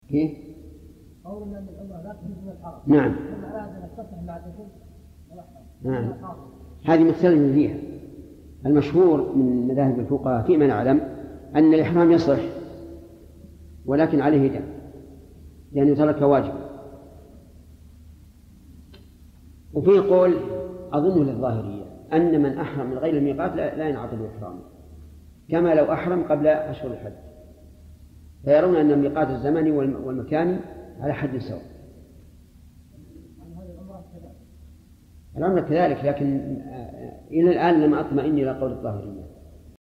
كيف؟ قولنا أن العمرة لا تجوز من الحرم. نعم. نعم. هذه مختلف فيها. المشهور من مذاهب الفقهاء فيما نعلم أن الإحرام يصح ولكن عليه دم لأنه ترك واجب. وفيه قول أظنه للظاهرية أن من أحرم من غير الميقات لا ينعقد إحرامه كما لو أحرم قبل أشهر الحج، فيرون أن الميقات الزمني والمكاني على حد سواء. الأمر كذلك، لكن إلى الآن لم أطمئن إلى قول الظاهرية.